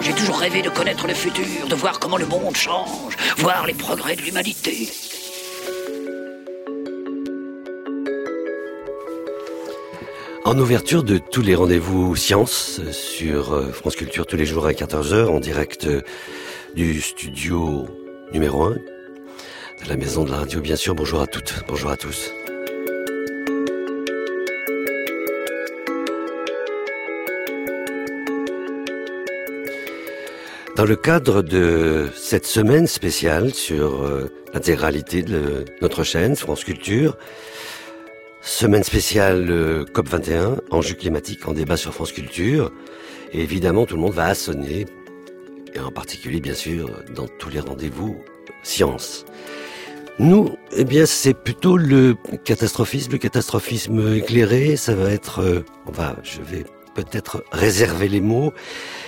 J'ai toujours rêvé de connaître le futur, de voir comment le monde change, voir les progrès de l'humanité. En ouverture de tous les rendez-vous sciences sur France Culture tous les jours à 14h, en direct du studio numéro 1, de la maison de la radio bien sûr. Bonjour à toutes, bonjour à tous. Dans le cadre de cette semaine spéciale sur l'intégralité de notre chaîne France Culture, semaine spéciale COP21, enjeux climatiques en débat sur France Culture. Et évidemment, tout le monde va assonner, et en particulier, bien sûr, dans tous les rendez-vous sciences. Nous, eh bien, c'est plutôt le catastrophisme éclairé. Ça va être, je vais peut-être réserver les mots,